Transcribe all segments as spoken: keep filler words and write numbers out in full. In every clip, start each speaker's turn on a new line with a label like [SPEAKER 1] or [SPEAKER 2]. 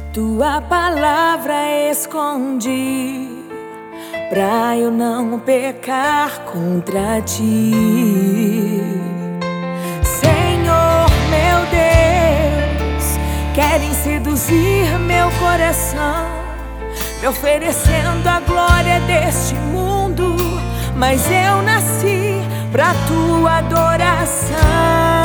[SPEAKER 1] Tua palavra escondi pra eu não pecar contra ti. Senhor, meu Deus, querem seduzir meu coração, me oferecendo a glória deste mundo, mas eu nasci pra tua adoração.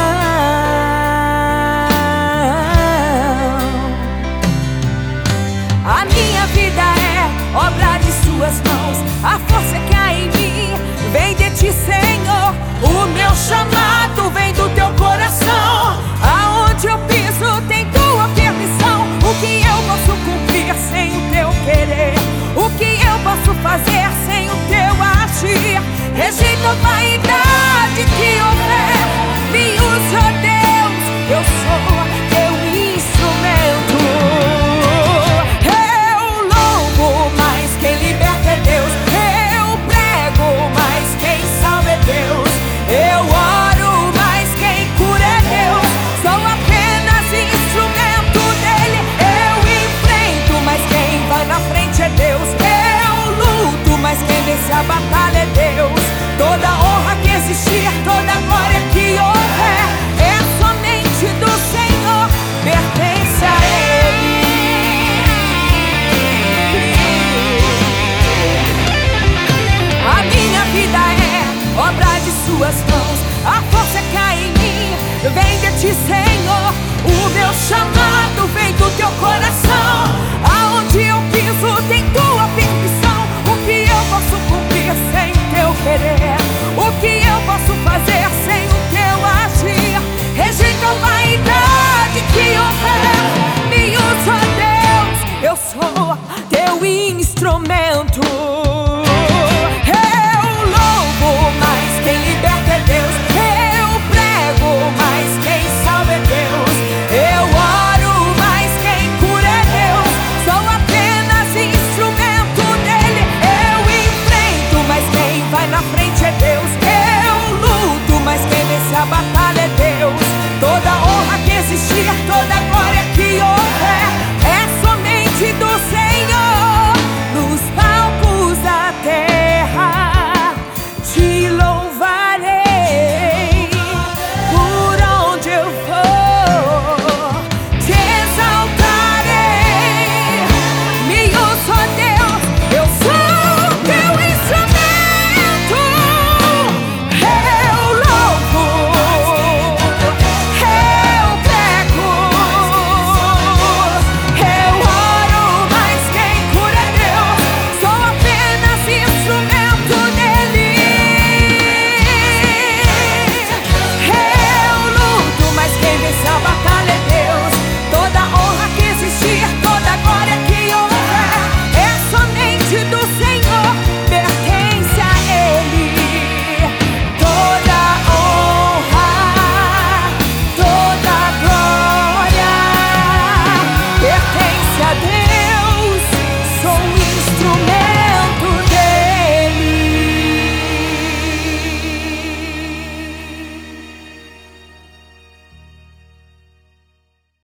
[SPEAKER 1] A minha vida é obra de suas mãos, a força que há em mim vem de ti, Senhor. O meu chamado vem do teu coração, aonde eu piso tem tua permissão. O que eu posso cumprir sem o teu querer? O que eu posso fazer sem o teu agir? Rejeito a vaidade que houver, me usa, ó Deus, eu sou teu instrumento. A batalha é Deus. Toda honra que existir, toda glória que houver, é somente do Senhor, pertence a Ele. A minha vida é obra de suas mãos, a força que há em mim vem de ti, Senhor. O meu chamado vem do teu coração, aonde eu piso tem tua permissão. O que eu posso cumprir sem o teu querer? O que eu posso fazer sem o teu agir? Rejeito a vaidade que houver, me usa, ó Deus, eu sou teu instrumento. Eu louvo, mas quem liberta é Deus. Eu prego, mas quem salva é Deus. Eu oro, mas quem cura é Deus. Sou apenas instrumento dele. Mas quem vai na frente é Deus. Eu luto, mas quem vence a batalha é Deus. Toda honra que existir, toda glória que houver, é somente do Senhor. Nos palcos da terra te louvarei, por onde eu for te exaltarei. Me usa, ó Deus, eu sou teu instrumento. Deus.